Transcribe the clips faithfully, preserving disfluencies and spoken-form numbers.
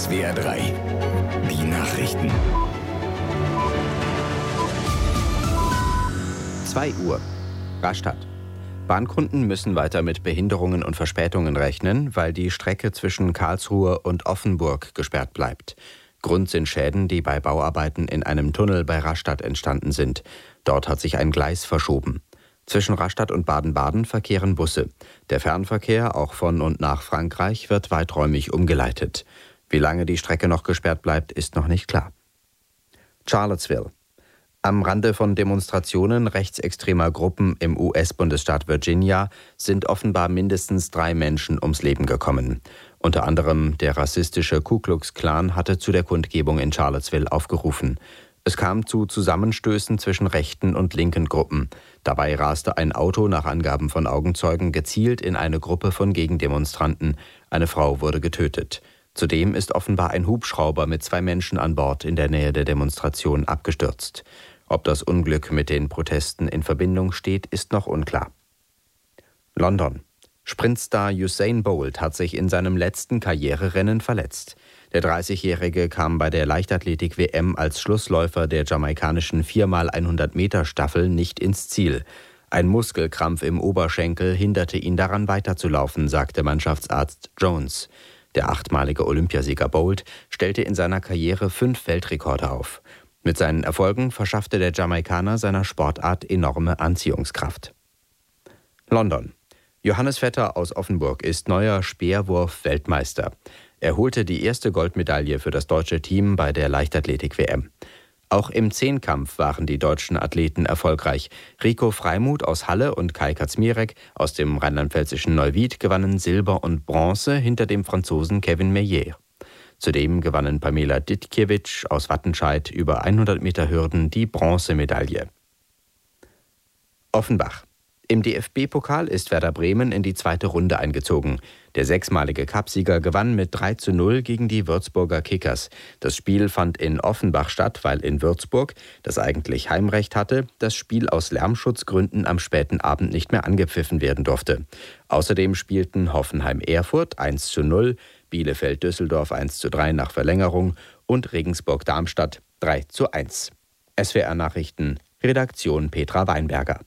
S W R drei. Die Nachrichten. zwei Uhr. Rastatt. Bahnkunden müssen weiter mit Behinderungen und Verspätungen rechnen, weil die Strecke zwischen Karlsruhe und Offenburg gesperrt bleibt. Grund sind Schäden, die bei Bauarbeiten in einem Tunnel bei Rastatt entstanden sind. Dort hat sich ein Gleis verschoben. Zwischen Rastatt und Baden-Baden verkehren Busse. Der Fernverkehr, auch von und nach Frankreich, wird weiträumig umgeleitet. Wie lange die Strecke noch gesperrt bleibt, ist noch nicht klar. Charlottesville. Am Rande von Demonstrationen rechtsextremer Gruppen im U S-Bundesstaat Virginia sind offenbar mindestens drei Menschen ums Leben gekommen. Unter anderem der rassistische Ku Klux Klan hatte zu der Kundgebung in Charlottesville aufgerufen. Es kam zu Zusammenstößen zwischen rechten und linken Gruppen. Dabei raste ein Auto nach Angaben von Augenzeugen gezielt in eine Gruppe von Gegendemonstranten. Eine Frau wurde getötet. Zudem ist offenbar ein Hubschrauber mit zwei Menschen an Bord in der Nähe der Demonstration abgestürzt. Ob das Unglück mit den Protesten in Verbindung steht, ist noch unklar. London. Sprintstar Usain Bolt hat sich in seinem letzten Karriererennen verletzt. Der dreißigjährige kam bei der Leichtathletik-W M als Schlussläufer der jamaikanischen vier mal hundert Meter Staffel nicht ins Ziel. Ein Muskelkrampf im Oberschenkel hinderte ihn daran weiterzulaufen, sagte Mannschaftsarzt Jones. Der achtmalige Olympiasieger Bolt stellte in seiner Karriere fünf Weltrekorde auf. Mit seinen Erfolgen verschaffte der Jamaikaner seiner Sportart enorme Anziehungskraft. London. Johannes Vetter aus Offenburg ist neuer Speerwurf-Weltmeister. Er holte die erste Goldmedaille für das deutsche Team bei der Leichtathletik-W M. Auch im Zehnkampf waren die deutschen Athleten erfolgreich. Rico Freimuth aus Halle und Kai Kaczmirek aus dem rheinland-pfälzischen Neuwied gewannen Silber und Bronze hinter dem Franzosen Kevin Meyer. Zudem gewannen Pamela Ditkiewicz aus Wattenscheid über hundert Meter Hürden die Bronzemedaille. Offenbach. Im D F B-Pokal ist Werder Bremen in die zweite Runde eingezogen. Der sechsmalige Cupsieger gewann mit drei zu null gegen die Würzburger Kickers. Das Spiel fand in Offenbach statt, weil in Würzburg, das eigentlich Heimrecht hatte, das Spiel aus Lärmschutzgründen am späten Abend nicht mehr angepfiffen werden durfte. Außerdem spielten Hoffenheim-Erfurt eins zu null, Bielefeld-Düsseldorf eins zu drei nach Verlängerung und Regensburg-Darmstadt drei zu eins. S W R-Nachrichten, Redaktion Petra Weinberger.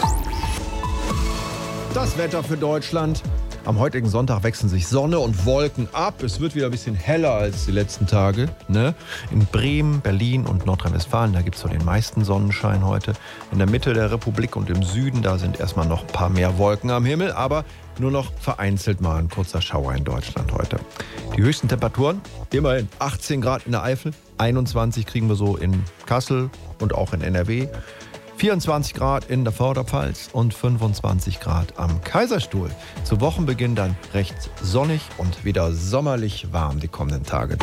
Das Wetter für Deutschland. Am heutigen Sonntag wechseln sich Sonne und Wolken ab. Es wird wieder ein bisschen heller als die letzten Tage. Ne? In Bremen, Berlin und Nordrhein-Westfalen, da gibt es so den meisten Sonnenschein heute. In der Mitte der Republik und im Süden, da sind erstmal noch ein paar mehr Wolken am Himmel, aber nur noch vereinzelt mal ein kurzer Schauer in Deutschland heute. Die höchsten Temperaturen, immerhin achtzehn Grad in der Eifel, einundzwanzig kriegen wir so in Kassel und auch in N R W. vierundzwanzig Grad in der Vorderpfalz und fünfundzwanzig Grad am Kaiserstuhl. Zu Wochenbeginn dann recht sonnig und wieder sommerlich warm die kommenden Tage.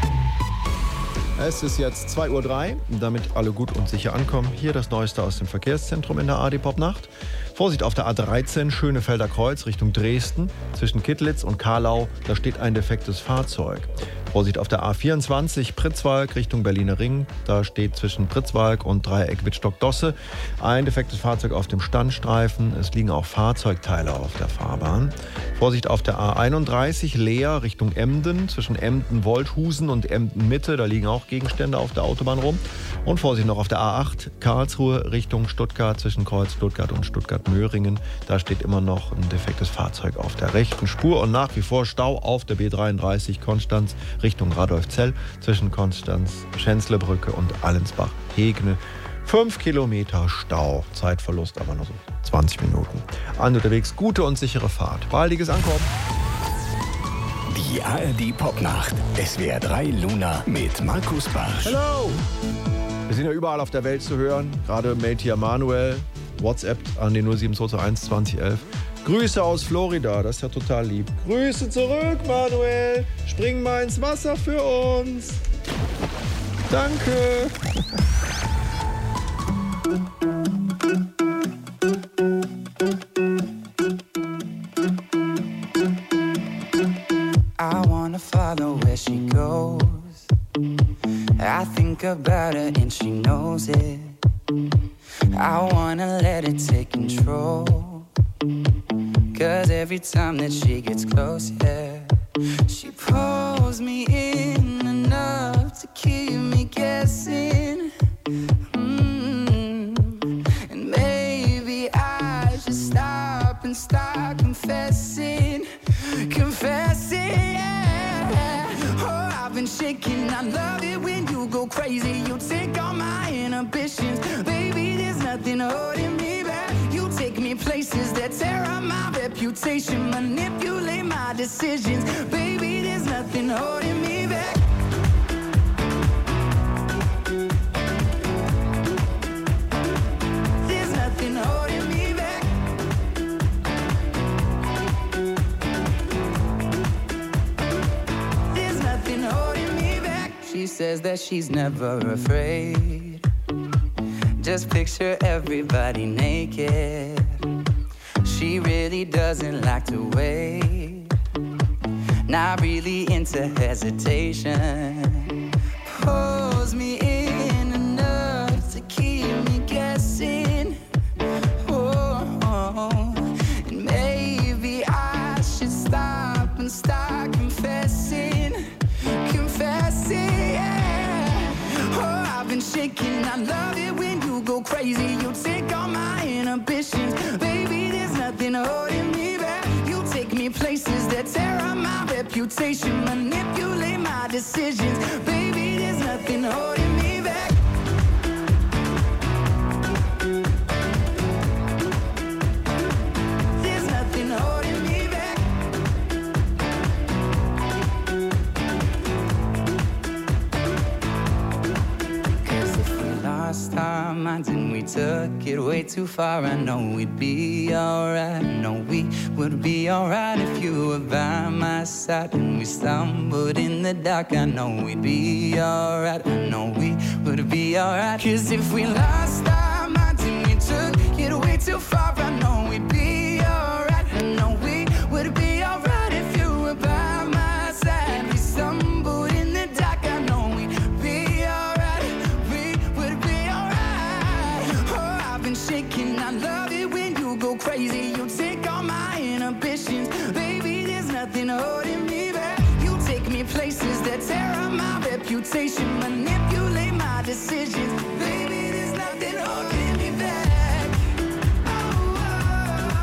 Es ist jetzt zwei Uhr drei, damit alle gut und sicher ankommen. Hier das Neueste aus dem Verkehrszentrum in der A D Pop-Nacht. Vorsicht auf der A dreizehn, Schönefelder Kreuz Richtung Dresden. Zwischen Kittlitz und Karlau, da steht ein defektes Fahrzeug. Vorsicht auf der A vierundzwanzig, Pritzwalk Richtung Berliner Ring. Da steht zwischen Pritzwalk und Dreieck Wittstock-Dosse ein defektes Fahrzeug auf dem Standstreifen. Es liegen auch Fahrzeugteile auf der Fahrbahn. Vorsicht auf der A einunddreißig, Leer Richtung Emden. Zwischen Emden-Wolthusen und Emden-Mitte, da liegen auch Gegenstände auf der Autobahn rum. Und Vorsicht noch auf der A acht, Karlsruhe Richtung Stuttgart, zwischen Kreuz Stuttgart und Stuttgart-Möhringen. Da steht immer noch ein defektes Fahrzeug auf der rechten Spur. Und nach wie vor Stau auf der B dreiunddreißig, Konstanz Richtung Radolfzell, zwischen Konstanz, Schänzlebrücke und Allensbach-Hegne. Fünf Kilometer Stau, Zeitverlust aber nur so zwanzig Minuten. An unterwegs, gute und sichere Fahrt. Baldiges Ankommen. Die A R D Popnacht, S W R drei Luna mit Markus Barsch. Hallo! Wir sind ja überall auf der Welt zu hören. Gerade mailt hier Manuel, WhatsApp an den null sieben zwei zwei eins zwanzig elf. Grüße aus Florida, das ist ja total lieb. Grüße zurück, Manuel. Spring mal ins Wasser für uns. Danke. I wanna follow where she goes. I think about her and she knows it. I wanna let it take control. Cause every time that she gets close, yeah, she pulls me in been shaking. I love it when you go crazy. You take all my inhibitions. Baby, there's nothing holding me back. You take me places that tear up my reputation. Manipulate my decisions. Baby, there's nothing holding me back. There's nothing holding me back. There's nothing holding me back. She says that she's never afraid. Just picture everybody naked. She really doesn't like to wait. Not really into hesitation. Pulls me in enough to keep me guessing. Oh, oh. And maybe I should stop and start confessing. Confessing, yeah. Oh, I've been shaking. I love it when you go crazy. You take all my inhibitions. Baby, there's nothing holding me back. You take me places that tear up my reputation. Manipulate my decisions. Baby, there's nothing holding me back. There's nothing holding me back. Cause if we lost our minds and we took it way too far, I know we'd be alright. I know we would be alright if you were by my side. And we stumbled in the dark, I know we'd be alright. I know we would be alright. Cause if we lost our minds and we took it way too far, I know we'd be alright. I know we would be alright if you were by my side. We stumbled in the dark, I know we'd be alright. We would be alright. Oh, I've been shaking. I love it when you go crazy. You take all my inhibitions. Baby, there's nothing holding me back. You take me places that tear up my reputation. Manipulate my decisions. Baby, there's nothing holding me back. Oh, oh.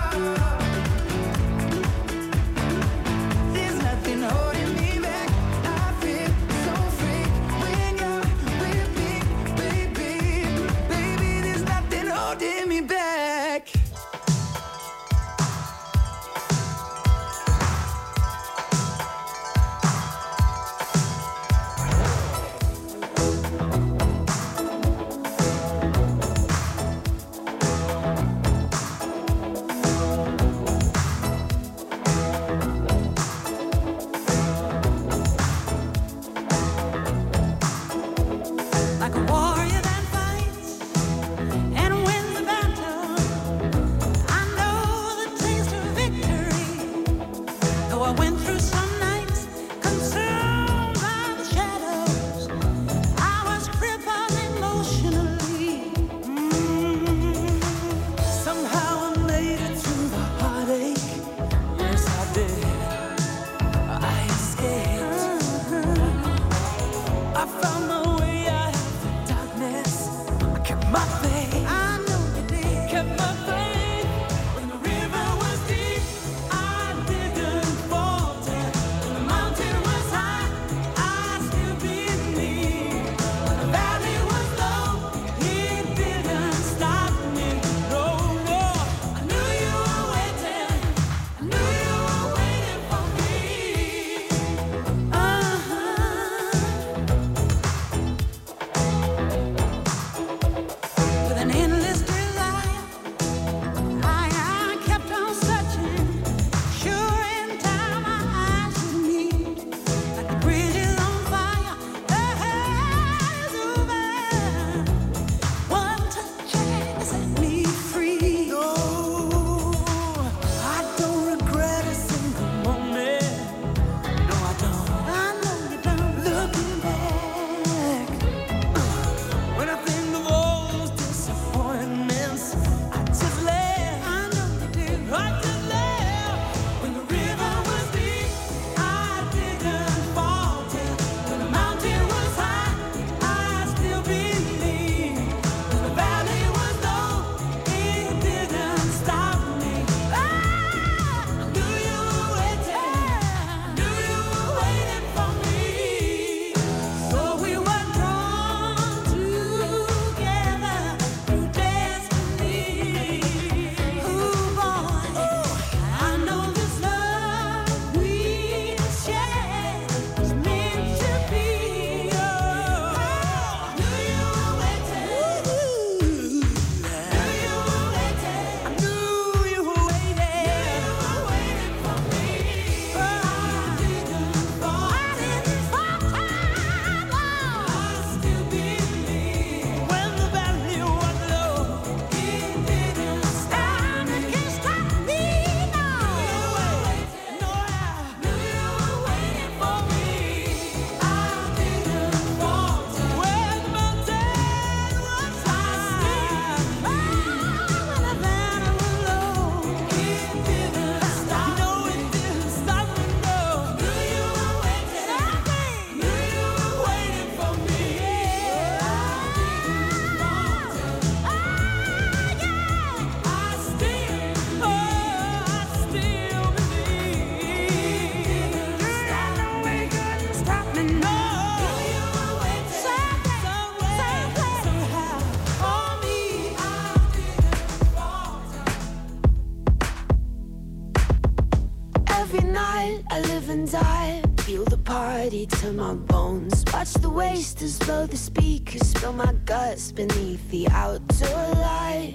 bloody to my bones. Watch the wasters blow the speakers, spill my guts beneath the outdoor light.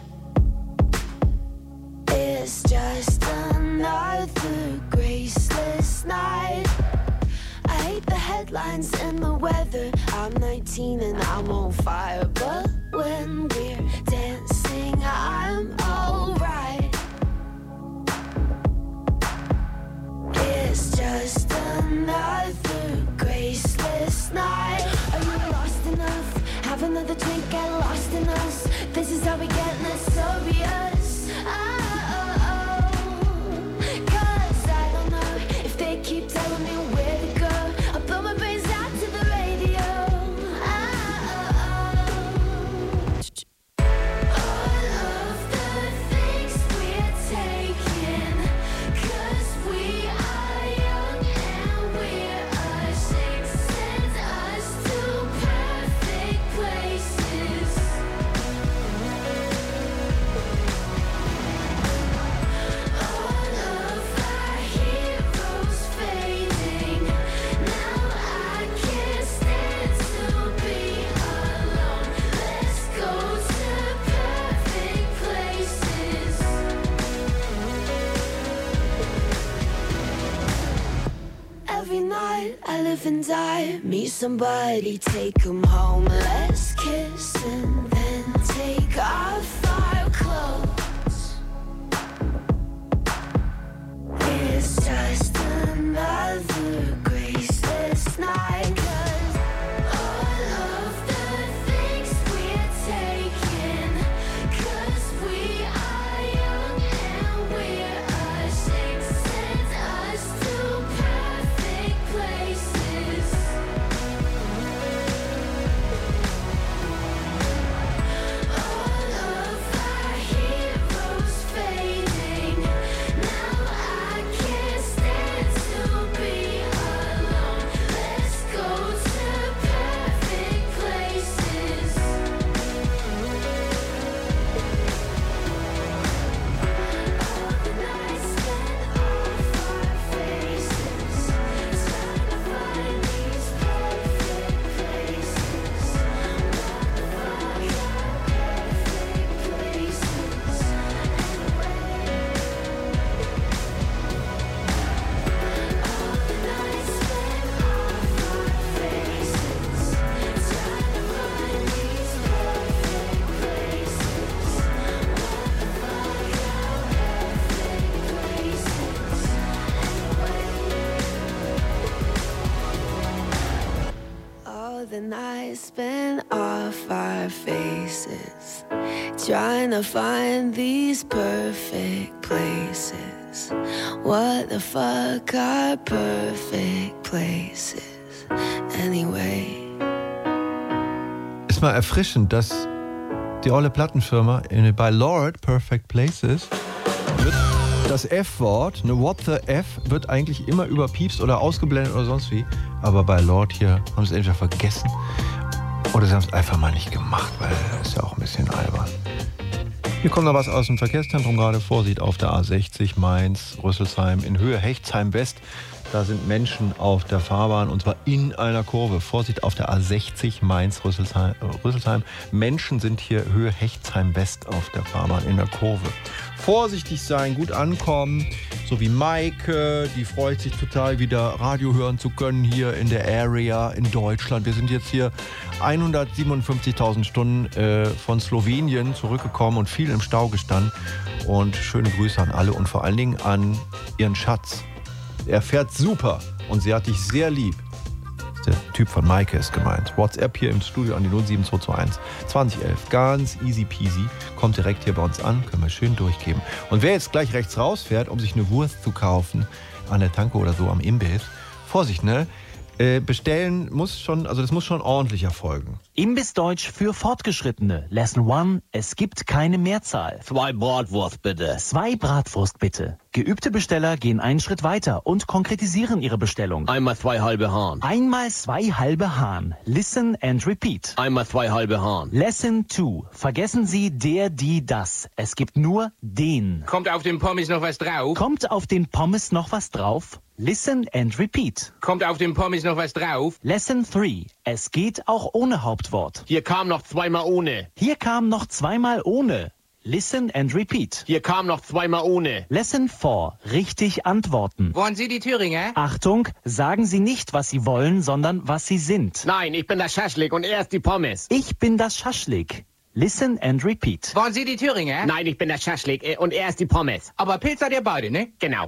It's just another graceless night. I hate the headlines and the weather. I'm nineteen and I'm on fire, but when we're dancing, I'm alright. It's just another graceless night. Are you lost enough? Have another drink, get lost in us. This is how we get less serious. Oh, cause I don't know if they keep telling me where to go. I'll blow my brains out to the radio. All of the things we're taking, cause we are young and we're ashamed, send us to perfect places. All of our heroes fading, now I can't stand to be alone. Let's go to perfect places. Every night I live and die, meet somebody, take 'em home. Let's kiss and then take off our clothes. It's just another graceless night. 'Cause all of the things we're taking, 'cause we are young and we're ashamed, send us to perfect places. All of our heroes fading, now I can't stand to be alone. Let's go to perfect places. All the nights spent off our faces, trying to find these perfect places. What the fuck are perfect places anyway? All the nights spent off our faces, trying to find these perfect places. What the fuck are perfect places anyway? All the nights spent off our faces, trying to find these perfect places. What the fuck are perfect places anyway? Ist mal erfrischend, dass die olle Plattenfirma in, bei Lord Perfect Places wird das F-Wort, ne, what the F, wird eigentlich immer überpiepst oder ausgeblendet oder sonst wie. Aber bei Lord hier haben sie es entweder vergessen oder sie haben es einfach mal nicht gemacht, weil das ist ja auch ein bisschen albern. Hier kommt noch was aus dem Verkehrszentrum gerade. Vorsicht auf der A sechzig Mainz, Rüsselsheim in Höhe Hechtsheim West. Da sind Menschen auf der Fahrbahn und zwar in einer Kurve. Vorsicht auf der A sechzig Mainz, Rüsselsheim. Äh, Rüsselsheim. Menschen sind hier Höhe Hechtsheim West auf der Fahrbahn in der Kurve. Vorsichtig sein, gut ankommen. So wie Maike, die freut sich total wieder Radio hören zu können hier in der Area in Deutschland. Wir sind jetzt hier hundertsiebenundfünfzigtausend Stunden äh, von Slowenien zurückgekommen und viel im Stau gestanden. Und schöne Grüße an alle und vor allen Dingen an ihren Schatz. Er fährt super und sie hat dich sehr lieb. Der Typ von Maike ist gemeint. WhatsApp hier im Studio an die null sieben zwei zwei eins zwanzig elf. Ganz easy peasy. Kommt direkt hier bei uns an. Können wir schön durchgeben. Und wer jetzt gleich rechts rausfährt, um sich eine Wurst zu kaufen, an der Tanke oder so am Imbiss, Vorsicht, ne? Äh, bestellen muss schon, also das muss schon ordentlich erfolgen. Imbissdeutsch für Fortgeschrittene. Lesson one. Es gibt keine Mehrzahl. Zwei Bratwurst bitte. Zwei Bratwurst bitte. Geübte Besteller gehen einen Schritt weiter und konkretisieren ihre Bestellung. Einmal zwei halbe Hahn. Einmal zwei halbe Hahn. Listen and repeat. Einmal zwei halbe Hahn. Lesson two. Vergessen Sie der, die, das. Es gibt nur den. Kommt auf den Pommes noch was drauf? Kommt auf den Pommes noch was drauf? Listen and repeat. Kommt auf dem Pommes noch was drauf? Lesson three. Es geht auch ohne Hauptwort. Hier kam noch zweimal ohne. Hier kam noch zweimal ohne. Listen and repeat. Hier kam noch zweimal ohne. Lesson four. Richtig antworten. Wollen Sie die Thüringer? Achtung, sagen Sie nicht, was Sie wollen, sondern was Sie sind. Nein, ich bin der Schaschlik und er ist die Pommes. Ich bin das Schaschlik. Listen and repeat. Wollen Sie die Thüringer? Nein, ich bin der Schaschlik äh, und er ist die Pommes. Aber Pilz seid ihr beide, ne? Genau.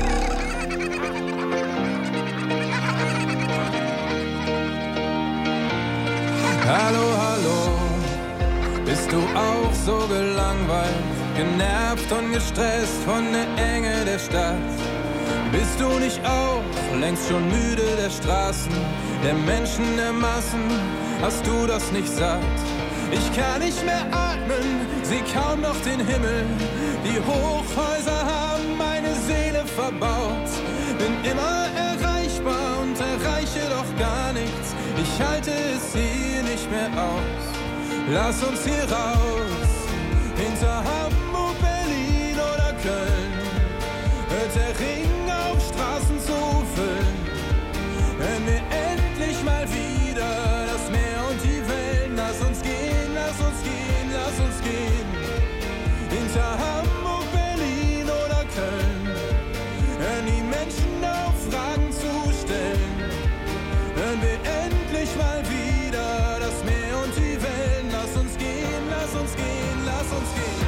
Hallo, hallo, bist du auch so gelangweilt, genervt und gestresst von der Enge der Stadt? Bist du nicht auch längst schon müde der Straßen, der Menschen, der Massen? Hast du das nicht satt? Ich kann nicht mehr atmen, seh kaum noch den Himmel. Die Hochhäuser haben meine Seele verbaut. Bin immer erreichbar und erreiche doch gar nichts. Ich halte es hier nicht mehr aus. Lass uns hier raus, hinter Hamburg, Berlin oder Köln. Hört der Ring auf, Straßen zu füllen. Wenn wir endlich mal wieder das Meer und die Wellen. Lass uns gehen, lass uns gehen, lass uns gehen. Hinter Hamburg, Berlin oder Köln. Hören die Menschen auf, Fragen zu stellen. Hören wir endlich mal wieder das Meer und die Wellen. Lass uns gehen, lass uns gehen, lass uns gehen.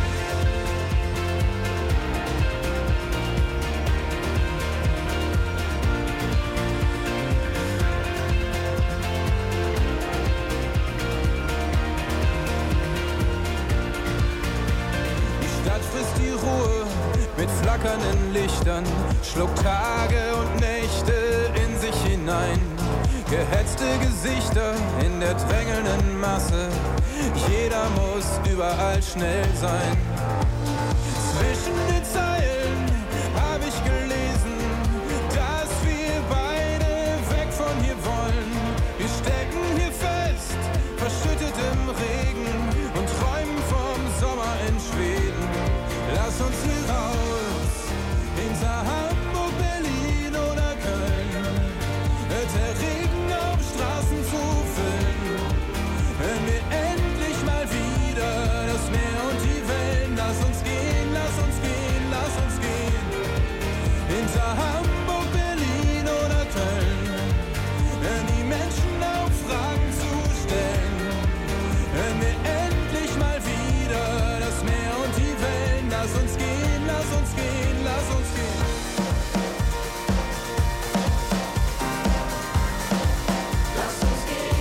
Die Stadt frisst die Ruhe mit flackernden Lichtern, schluckt Tage und Nächte in sich hinein. Gehetzte Gesichter in der drängelnden Masse, jeder muss überall schnell sein. Zwischen den Zeilen hab ich gelesen, dass wir beide weg von hier wollen. Wir stecken hier fest, verschüttet im Regen und träumen vom Sommer in Schweden. Lass uns hier raus, hinter Hamburg, Berlin oder Köln. Hört der Regen auf, Straßen zu füllen. Wenn wir endlich mal wieder das Meer und die Wellen. Lass uns gehen, lass uns gehen, lass uns gehen. Hinter Hamburg, Berlin oder Köln. Hören die Menschen auf, Fragen zu stellen. Wenn wir endlich mal wieder das Meer und die Wellen. Lass uns gehen, lass uns gehen, lass uns gehen. Lass uns gehen.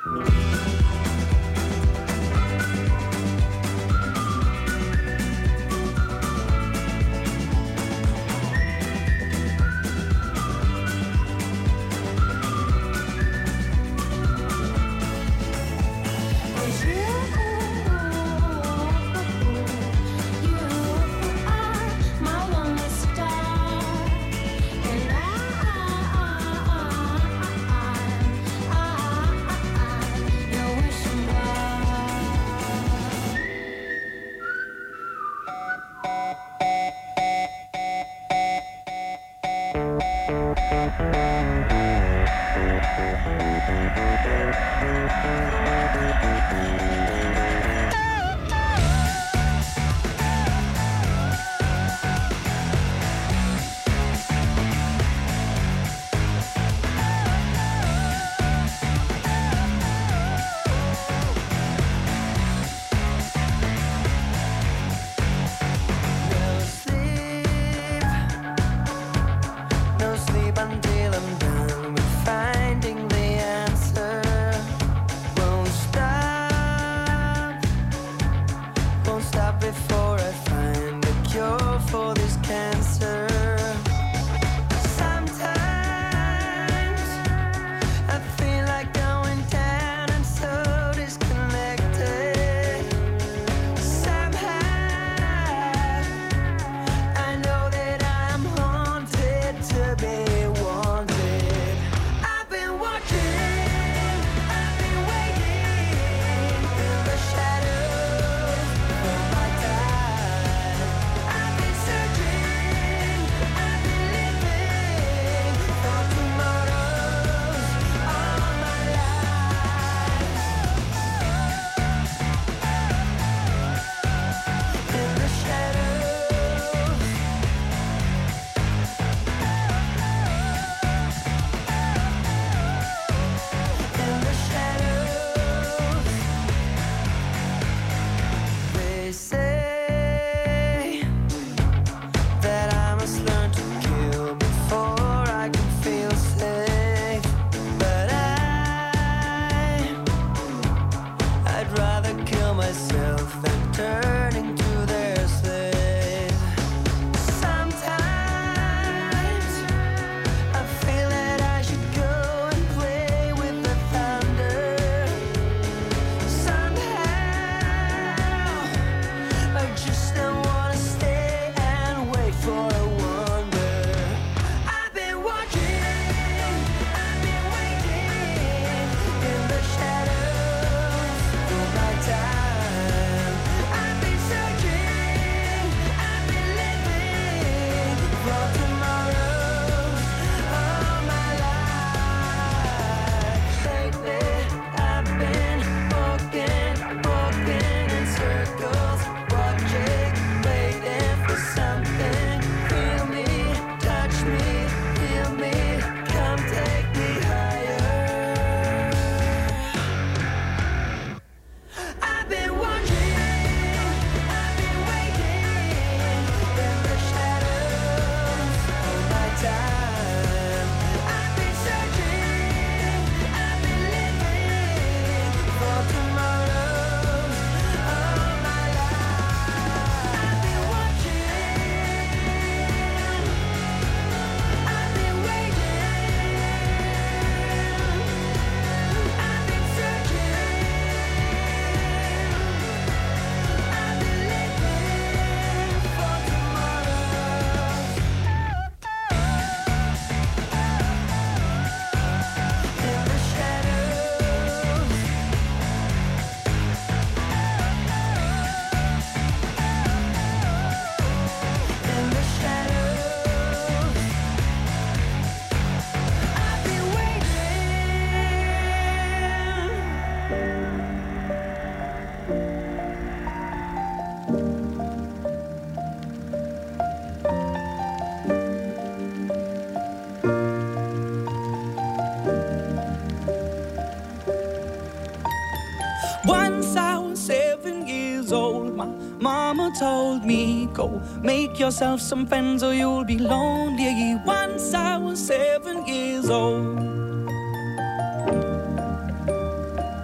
Once I was seven years old, my mama told me, go make yourself some friends or you'll be lonely. Once I was seven years old.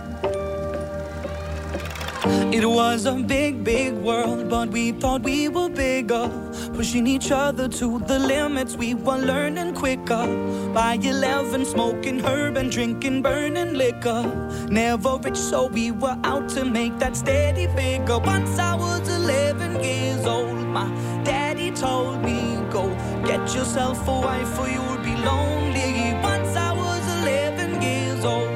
It was a big, big world, but we thought we were bigger. Pushing each other to the limits, we were learning quicker. By eleven, smoking herb and drinking burning liquor. Never rich, so we were out to make that steady figure. Once I was eleven years old, my daddy told me, go get yourself a wife or you'll be lonely. Once I was eleven years old.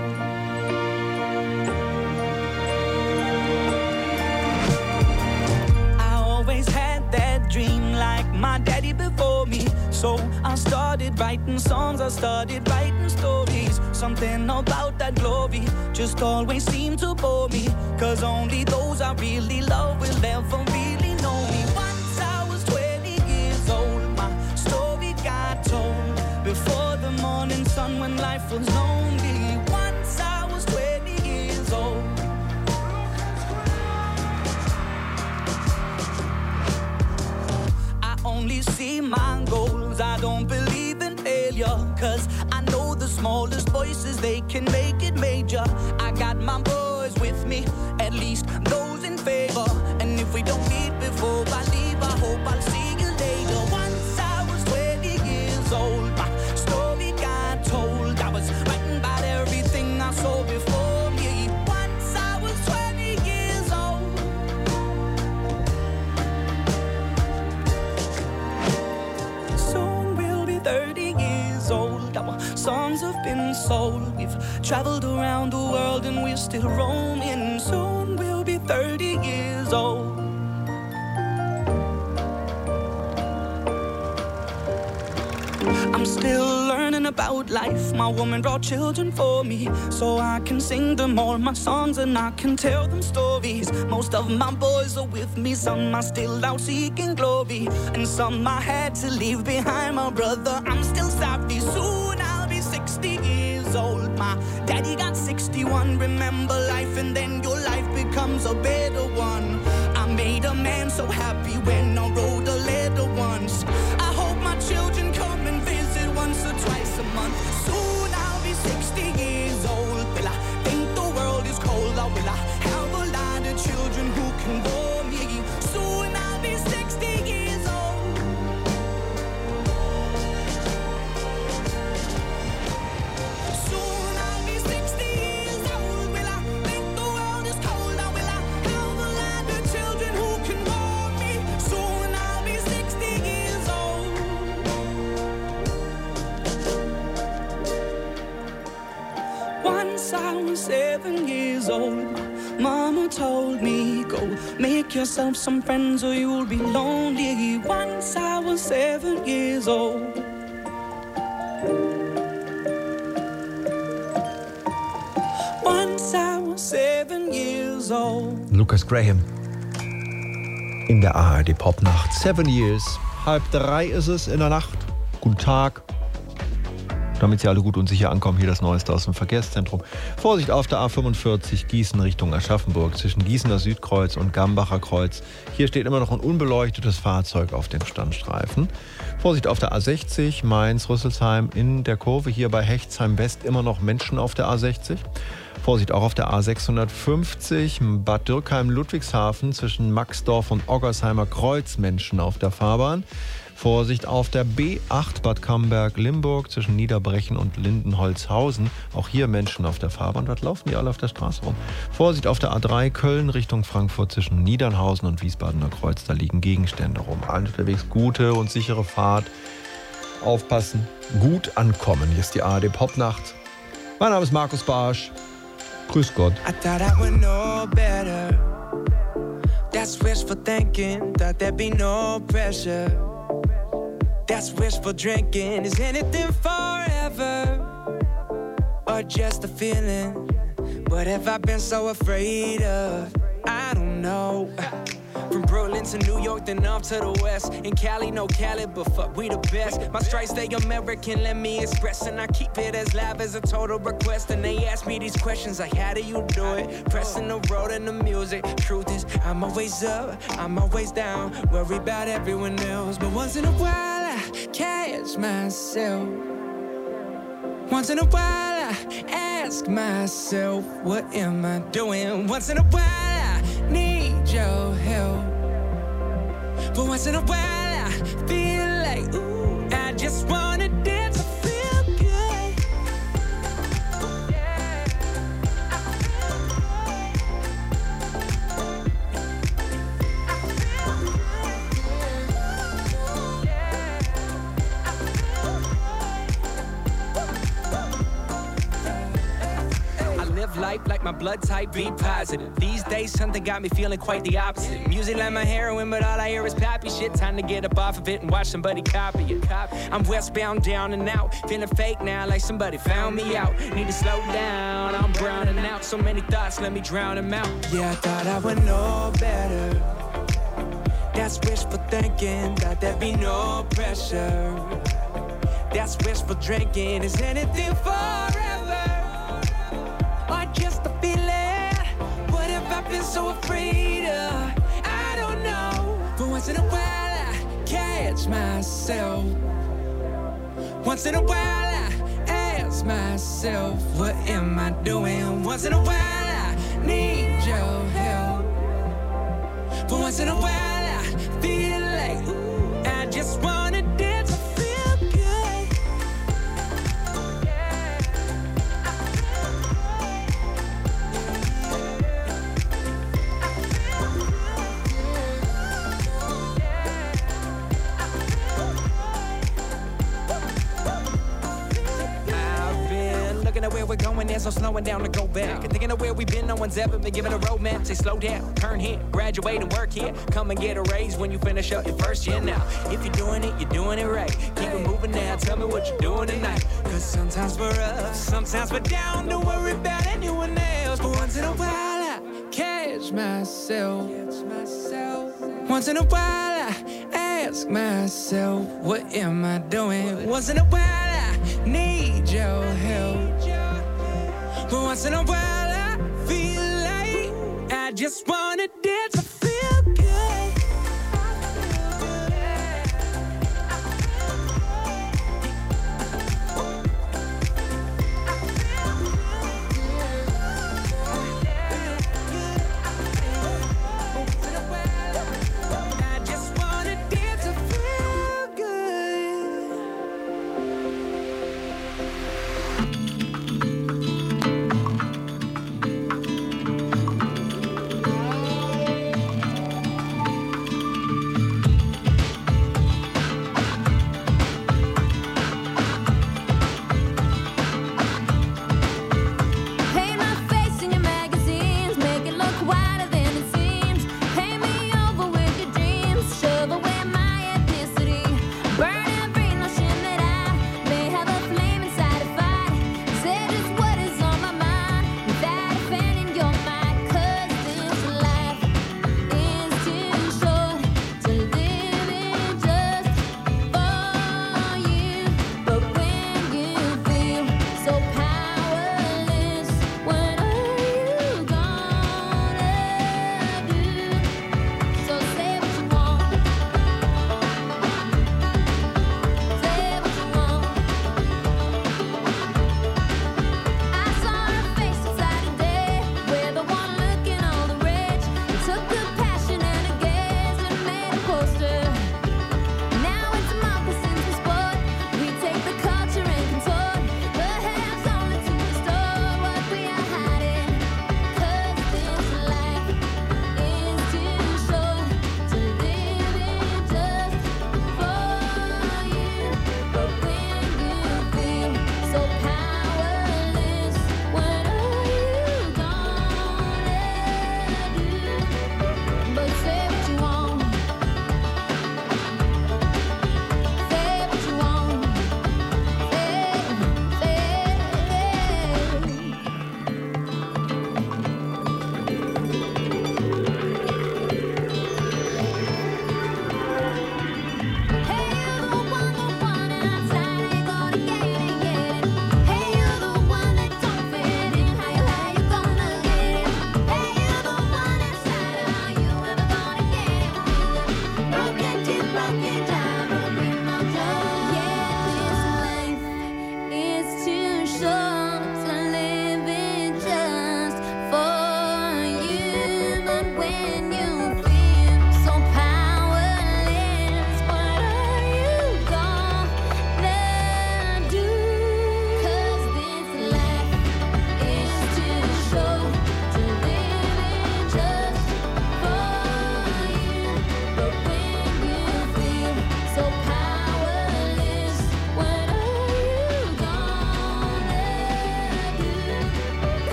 Dream like my daddy before me. So I started writing songs, I started writing stories. Something about that glory just always seemed to bore me. Cause only those I really love will ever really know me. Once I was twenty years old, my story got told. Before the morning sun when life was lonely. Once I was twenty years old. Only see my goals, I don't believe in failure. Cause I know the smallest voices, they can make it major. I got my boys with me, at least those in favor. And if we don't meet before I leave, I hope I'll see you later. Once I was twenty years old, my story got told. I was writing about everything I saw before me. Once I was twenty years old. thirty years old, our songs have been sold. We've traveled around the world and we're still roaming. Soon we'll be thirty years old. I'm still learning about life. My woman brought children for me, so I can sing them all my songs and I can tell them stories. Most of my boys are with me, some are still out seeking glory, and some I had to leave behind. My brother, I'm still sorry. Soon I'll be sixty years old. My daddy got sixty-one. Remember life and then your life becomes a better one. I made a man so happy when I wrote a letter once. I hope my children come and visit once or twice a month. Soon I'll be sixty years old. Will I think the world is cold, or will I have a lot of children who can bore me? Soon I'll be sixty years old. Soon I'll be sixty years old. Will I think the world is cold, or will I have a lot of children who can bore me? Soon I'll be sixty years old. Once I was seven years old, Mama told me, go make yourself some friends or you'll be lonely. Once I was seven years old. Once I was seven years old. Lucas Graham in der A R D Popnacht. Seven Years. Halb drei ist es in der Nacht. Guten Tag. Damit Sie alle gut und sicher ankommen, hier das Neueste aus dem Verkehrszentrum. Vorsicht auf der A fünfundvierzig Gießen Richtung Aschaffenburg zwischen Gießener Südkreuz und Gambacher Kreuz. Hier steht immer noch ein unbeleuchtetes Fahrzeug auf dem Standstreifen. Vorsicht auf der A sechzig Mainz-Rüsselsheim in der Kurve. Hier bei Hechtsheim West immer noch Menschen auf der A sechzig. Vorsicht auch auf der A sechshundertfünfzig Bad Dürkheim-Ludwigshafen zwischen Maxdorf und Oggersheimer Kreuz Menschen auf der Fahrbahn. Vorsicht auf der B acht Bad Camberg-Limburg zwischen Niederbrechen und Lindenholzhausen. Auch hier Menschen auf der Fahrbahn. Dort laufen die alle auf der Straße rum. Vorsicht auf der A drei Köln Richtung Frankfurt zwischen Niedernhausen und Wiesbadener Kreuz. Da liegen Gegenstände rum. Allen unterwegs gute und sichere Fahrt. Aufpassen, gut ankommen. Hier ist die A R D Popnacht. Mein Name ist Markus Barsch. Grüß Gott. I thought I would know better. That's wishful thinking. Thought there'd be no pressure. That's wishful drinking. Is anything forever or just a feeling? What have I been so afraid of? I don't know. From Brooklyn to New York, then up to the west. In Cali, no Cali, but fuck, we the best. My stripes, they American, let me express. And I keep it as live as a total request. And they ask me these questions like, how do you do it? Pressing the road and the music. Truth is, I'm always up, I'm always down. Worry about everyone else. But once in a while, I catch myself. Once in a while, I ask myself, what am I doing? Once in a while, I I need your help. But once in a while I feel like, ooh, I just wanna dance. I feel good. Yeah. I feel good. I feel good. Yeah. I feel good. I live life like my blood type B positive. These days something got me feeling quite the opposite. Music like my heroin, but all I hear is poppy shit. Time to get up off of it and watch somebody copy it. I'm westbound, down and out, feeling fake now like somebody found me out. Need to slow down, I'm browning out. So many thoughts, let me drown them out. Yeah, I thought I would know better. That's wishful thinking, thought there'd be no pressure. That's wishful drinking, is anything forever? Or just a feeling? What have I been so afraid of? I don't know. But once in a while I catch myself. Once in a while I ask myself, what am I doing? Once in a while I need your help. But once in a while I feel like, ooh, I just wanna dance. I feel good. Yeah. I feel I've been looking at where we're going, there's no slowing down to go back. And thinking of where we've been, no one's ever been given a roadmap. Say slow down, turn here, graduate and work here. Come and get a raise when you finish up your first year now. If you're doing it, you're doing it right. Keep it moving now, tell me what you're doing tonight. Cause sometimes we're up, sometimes we're down. Don't worry about anyone else. But once in a while I catch myself. Once in a while I ask myself, what am I doing? Once in a while I need your help. But once in a while I feel like I just wanna dance. I feel good. I just wanna dance. I feel good.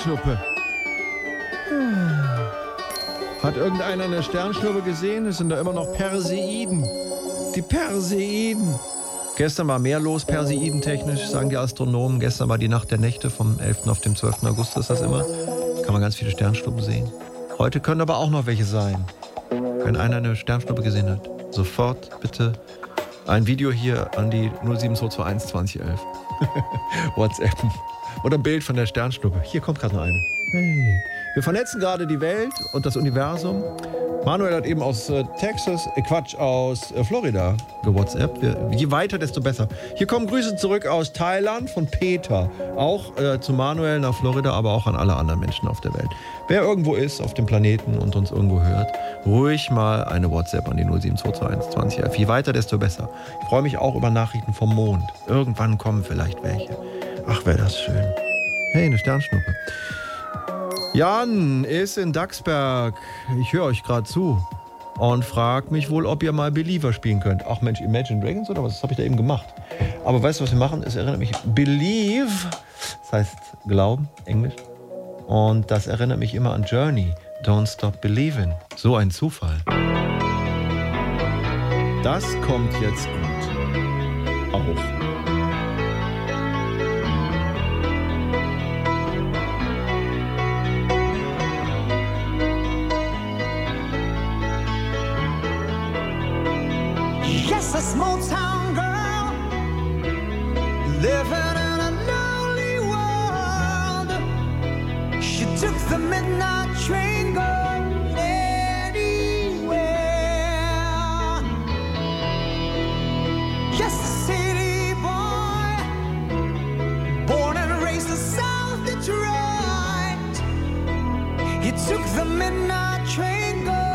Sternschnuppe. Hat irgendeiner eine Sternschnuppe gesehen? Es sind da immer noch Perseiden. Die Perseiden. Gestern war mehr los, Perseiden-technisch, sagen die Astronomen. Gestern war die Nacht der Nächte, vom elften auf den zwölften August ist das immer. Kann man ganz viele Sternschnuppen sehen. Heute können aber auch noch welche sein. Wenn einer eine Sternschnuppe gesehen hat, sofort bitte ein Video hier an die null sieben zwei zwei eins zwanzig elf. WhatsApp. Oder ein Bild von der Sternschnuppe. Hier kommt gerade noch eine. Hey. Wir vernetzen gerade die Welt und das Universum. Manuel hat eben aus äh, Texas, äh, Quatsch, aus äh, Florida gewhatsappt. Wir, je weiter, desto besser. Hier kommen Grüße zurück aus Thailand von Peter. Auch äh, zu Manuel nach Florida, aber auch an alle anderen Menschen auf der Welt. Wer irgendwo ist auf dem Planeten und uns irgendwo hört, ruhig mal eine WhatsApp an die null sieben zwei zwei eins zwanzig elf. Je weiter, desto besser. Ich freue mich auch über Nachrichten vom Mond. Irgendwann kommen vielleicht welche. Ach, wäre das schön. Hey, eine Sternschnuppe. Jan ist in Dachsberg. Ich höre euch gerade zu und fragt mich wohl, ob ihr mal Believer spielen könnt. Ach Mensch, Imagine Dragons oder was? Das habe ich da eben gemacht. Aber weißt du, was wir machen? Es erinnert mich, Believe, das heißt Glauben, Englisch. Und das erinnert mich immer an Journey. Don't Stop Believing. So ein Zufall. Das kommt jetzt gut. Auch. Yes, a small town girl living in a lonely world. She took the midnight train going anywhere. Yes, a city boy, born and raised in South Detroit. He took the midnight train going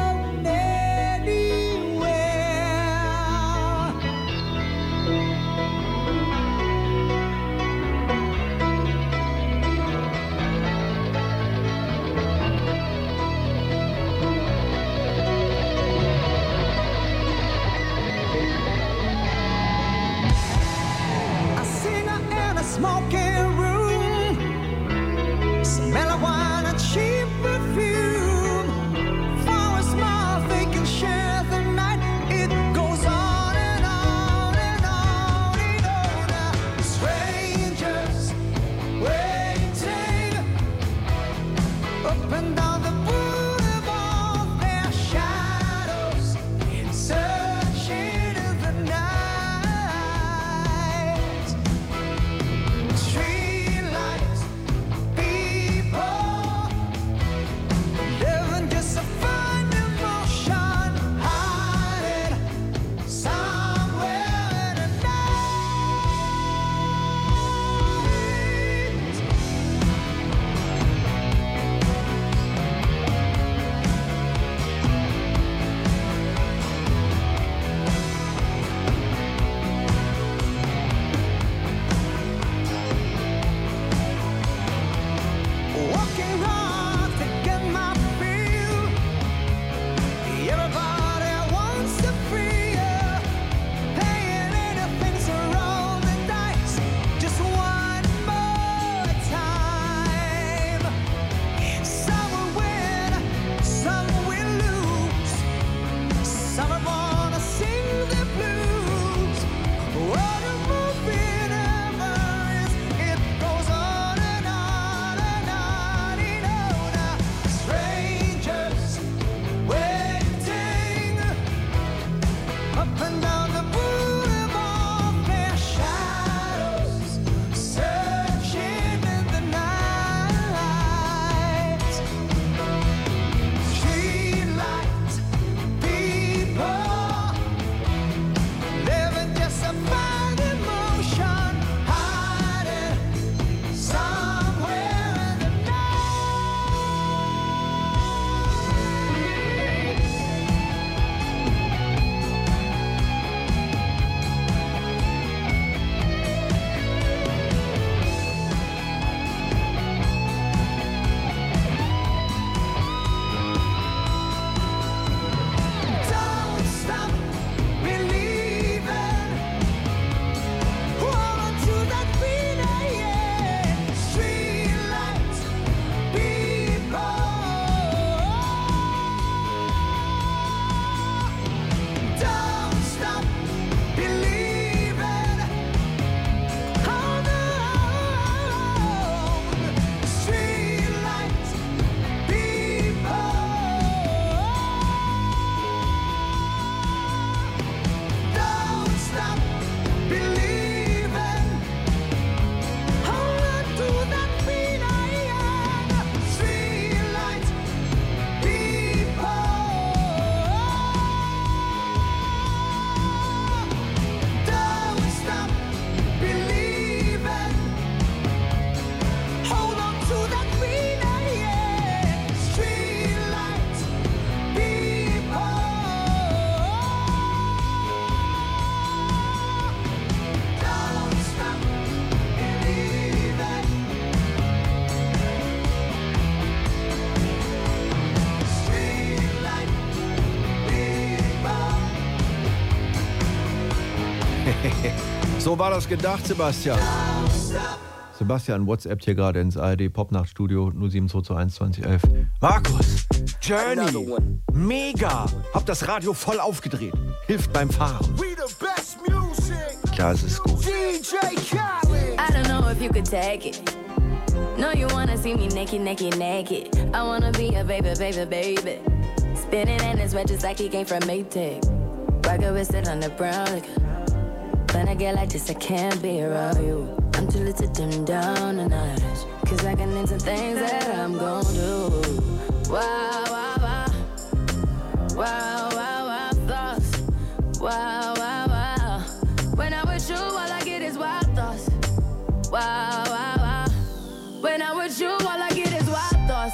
So war das gedacht, Sebastian. Sebastian WhatsAppt hier gerade ins A R D Popnachtstudio null sieben zwei zwei eins zwanzig elf. Markus, Journey, mega. Hab das Radio voll aufgedreht. Hilft beim Fahren. Klar, es ist gut. I don't know if you could take it. No, you wanna see me naked, naked, naked. I wanna be a baby, baby, baby. Spinning in his red just like he came from Maytag. Rocket with it on the brown liquor. When I get like this, I can't be around you. I'm too little to dim down a notch. Cause I can into things that I'm gon' do. Wow, wow, wow. Wow, wow, wow, thoughts. Wow, wow, wow. When I'm with you, all I get is wild thoughts. Wow, wow, wow. When I'm with you, all I get is wild thoughts.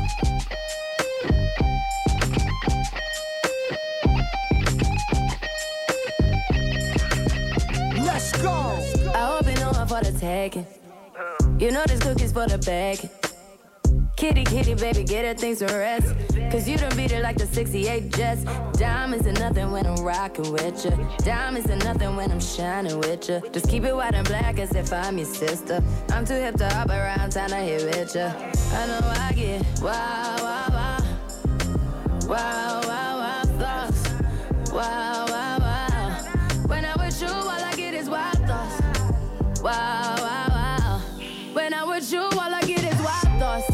Let's go. I hope you know I'm for the taking. You know this cookie's for the bag. Kitty, kitty, baby, get her things to rest. Cause you done beat it like the sixty-eight Jets. Diamonds are nothing when I'm rockin' with ya. Diamonds are nothing when I'm shining with ya. Just keep it white and black as if I'm your sister. I'm too hip to hop around town to hit with ya. I know I get wow, wow, wow. Wow, wow, wow, thoughts. Wow, wow, wow. When I'm with you, all I get is wild thoughts. Wow, wow, wow. When I'm with you, all I get is wild thoughts.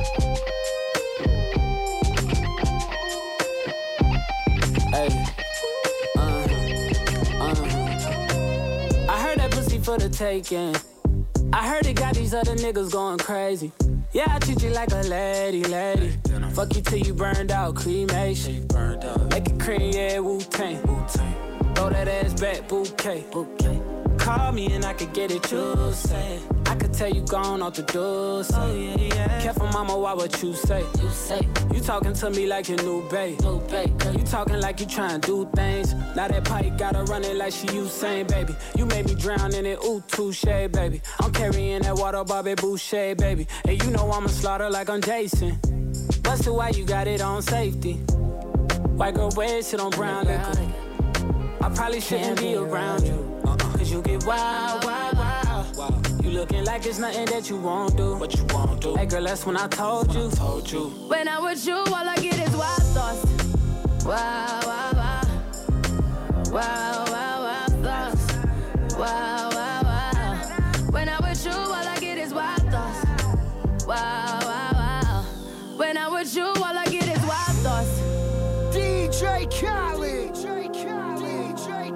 Hey, uh, uh. I heard that pussy for the taking. I heard it got these other niggas going crazy. Yeah, I treat you like a lady, lady. Fuck you till you burned out, cremation. Make it cream, yeah, Wu-Tang. Throw that ass back, bouquet. Call me and I could get it, you say. I could tell you gone off the door, say. Oh, yeah, yeah. Careful, mama, why what you say? You say. You talking to me like your new babe. New babe. You talking like you trying to do things. Now that pipe gotta run it like she Usain, baby. You made me drown in it, ooh, touche, baby. I'm carrying that water, Bobby Boucher, baby. And you know I'ma slaughter like I'm Jason. Busted, why you got it on safety? White girl wear shit on brown liquor. I probably shouldn't be around you. Cause you get wild, wild, wild. You looking like it's nothing that you won't do. What you won't do? Hey girl, that's when I told you. Told you. When I'm with you, all I get is wild thoughts. Wow, wow, wow. Wow, wow, wow, thoughts. Wow, wow, wow. When I'm with you, all I get is wild thoughts. Wow, wow, wow. When I'm with you, all I get is wild thoughts. D J Khaled. D J Khaled.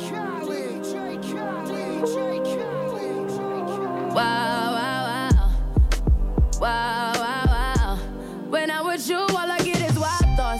Wow, wow, wow. Wow, wow, wow. When I'm with you, all I get is wild thoughts.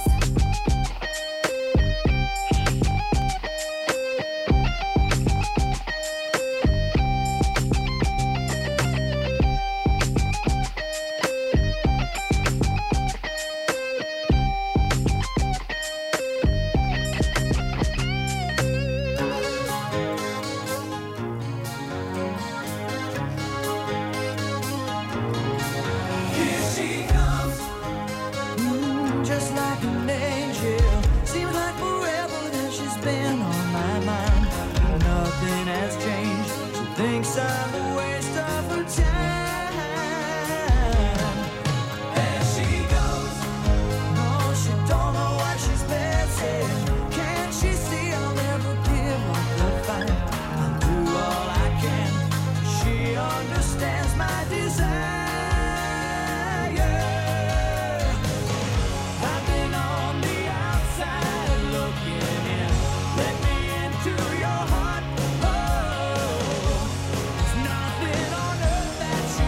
Nothing on earth that you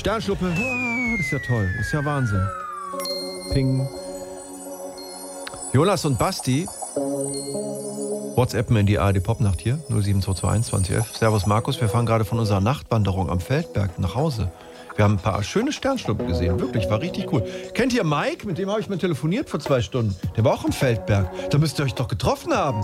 Sternschnuppe, wow, das ist ja toll, das ist ja Wahnsinn. Ping. Jonas und Basti, WhatsAppen in die A R D Popnacht hier, null sieben zwei zwei eins zwanzig elf. Servus Markus, wir fahren gerade von unserer Nachtwanderung am Feldberg nach Hause. Wir haben ein paar schöne Sternschnuppen gesehen, wirklich, war richtig cool. Kennt ihr Mike? Mit dem habe ich mal telefoniert vor zwei Stunden. Der war auch am Feldberg. Da müsst ihr euch doch getroffen haben.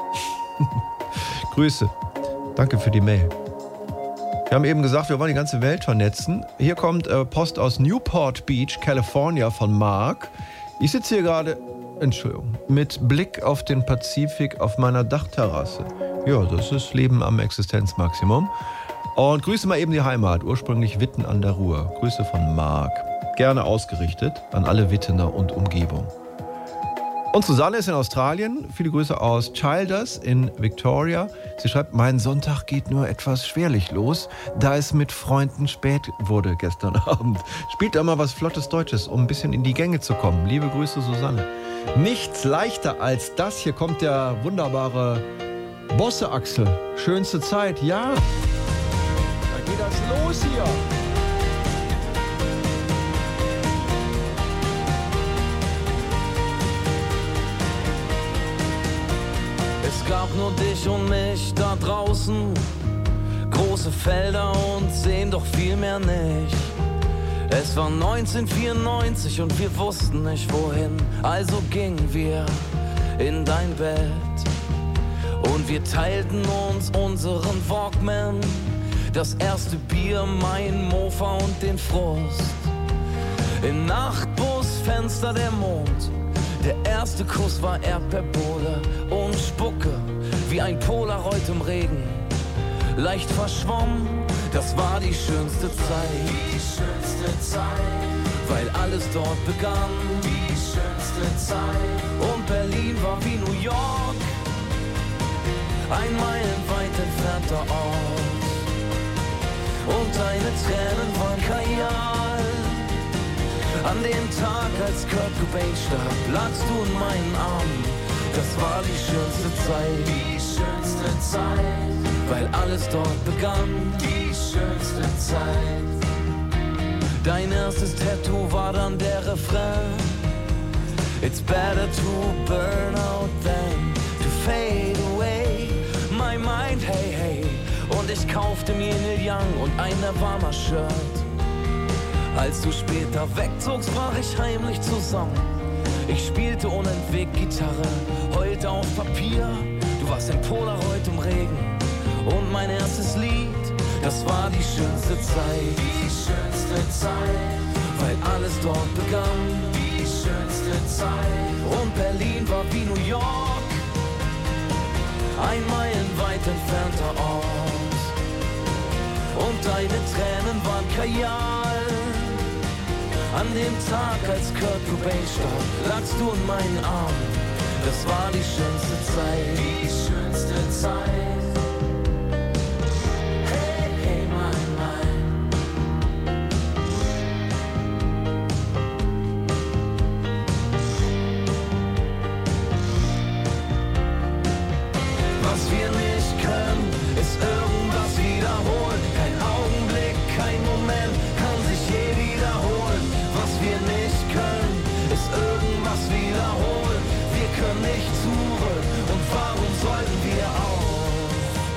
Grüße. Danke für die Mail. Wir haben eben gesagt, wir wollen die ganze Welt vernetzen. Hier kommt äh, Post aus Newport Beach, California von Mark. Ich sitze hier gerade, Entschuldigung, mit Blick auf den Pazifik auf meiner Dachterrasse. Ja, das ist Leben am Existenzmaximum. Und grüße mal eben die Heimat, ursprünglich Witten an der Ruhr. Grüße von Mark. Gerne ausgerichtet an alle Wittener und Umgebung. Und Susanne ist in Australien. Viele Grüße aus Childers in Victoria. Sie schreibt, mein Sonntag geht nur etwas schwerlich los, da es mit Freunden spät wurde gestern Abend. Spielt da mal was Flottes Deutsches, um ein bisschen in die Gänge zu kommen. Liebe Grüße, Susanne. Nichts leichter als das. Hier kommt der wunderbare Bosse Axel. Schönste Zeit, ja. Da geht das los hier. Es gab nur dich und mich da draußen, große Felder und Seen, doch viel mehr nicht. Es war neunzehnhundertvierundneunzig und wir wussten nicht wohin, also gingen wir in dein Bett. Und wir teilten uns unseren Walkman, das erste Bier, mein Mofa und den Frust. Im Nachtbusfenster der Mond, der erste Kuss war Erdbeerbohle und Spucke, wie ein Polaroid im Regen. Leicht verschwommen, das war die schönste Zeit. Die schönste Zeit, weil alles dort begann. Die schönste Zeit, und Berlin war wie New York, ein meilenweit entfernter Ort. Und deine Tränen waren Kajal. An dem Tag, als Kurt Cobain starb, lagst du in meinen Armen. Das war die schönste Zeit. Die schönste Zeit, weil alles dort begann. Die schönste Zeit. Dein erstes Tattoo war dann der Refrain. It's better to burn out than to fade away. My mind, hey, hey. Und ich kaufte mir Neil Young und ein Nirvana-Shirt. Als du später wegzogst, brach ich heimlich zusammen. Ich spielte unentwegt Gitarre, heulte auf Papier. Du warst ein Polaroid im Regen. Und mein erstes Lied, das war die schönste Zeit. Die schönste Zeit, weil alles dort begann. Die schönste Zeit, und Berlin war wie New York, ein meilenweit entfernter Ort. Und deine Tränen waren Kajal. An dem Tag, als Kurt Cobain starb, lagst du in meinen Armen. Das war die schönste Zeit. Die schönste Zeit. Hey, hey, mein, mein. Was wir nicht können, ist irgendwas wiederholen. Kein Augenblick, kein Moment kann sich je wiederholen. Was wir nicht können, ist irgendwas wiederholen. Wir können nicht zurück, und warum sollten wir auch?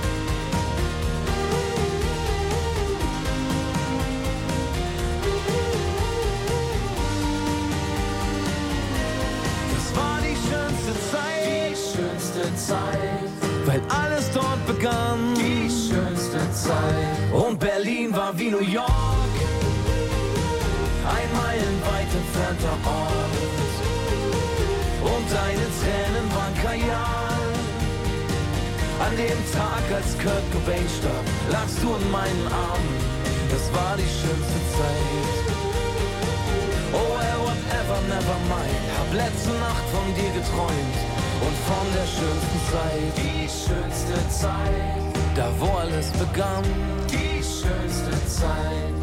Das war die schönste Zeit. Die schönste Zeit, weil alles dort begann. Die schönste Zeit, und Berlin war wie New York, ein meilenweit entfernter Ort. Und deine Tränen waren Kajal. An dem Tag, als Kurt Cobain starb, lagst du in meinen Armen. Das war die schönste Zeit. Oh, well, whatever, never mind. Hab letzte Nacht von dir geträumt und von der schönsten Zeit. Die schönste Zeit, da wo alles begann. Die schönste Zeit.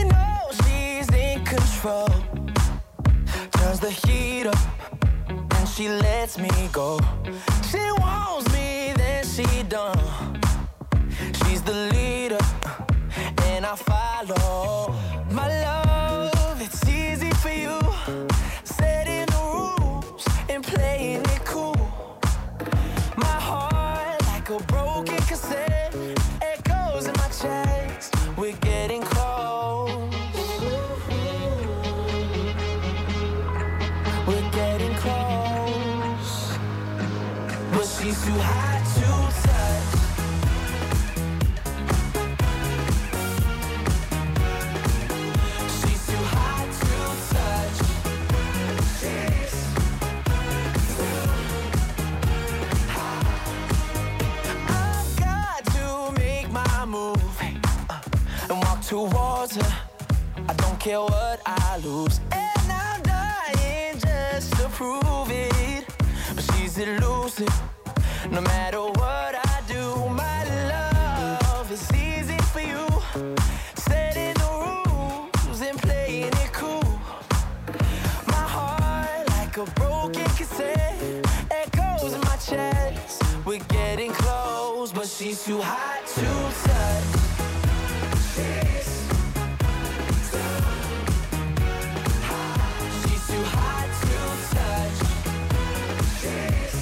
Turns the heat up, and she lets me go. She wants me, then she done. She's the leader, and I follow. My love, it's easy for you. Setting the rules and playing it cool. My heart, like a broken cassette, echoes in my chest. We're getting close. We're getting close. But she's too hot to touch. She's too hot to touch. She's too hot. I've got to make my move and walk towards her. I don't care what I lose, and I'm dying just to prove it. But she's elusive, no matter what I do. My love is easy for you, setting the rules and playing it cool. My heart, like a broken cassette, echoes in my chest. We're getting close, but she's too hot to touch. She's She's too hot to touch. She's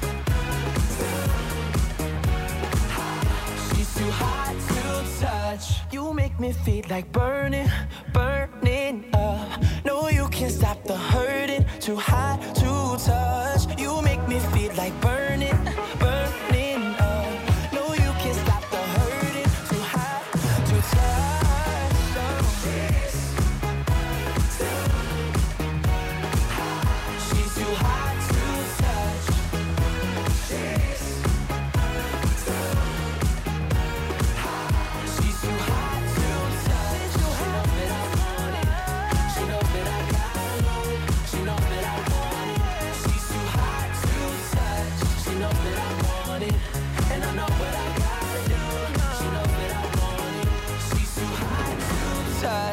She's too hot to touch. You make me feel like burning, burning up. No, you can't stop the hurting. Too hot to touch. You make me feel like burning, burning up. No, you can't stop the hurting. Too hot to touch. She's too hot to touch. She's She's too hot to touch. She knows that I want it. She knows that I got it. She knows that I want it. She's too hot to touch. She knows that I want it, and I know what I gotta do. She knows that I want it. She's too hot to touch.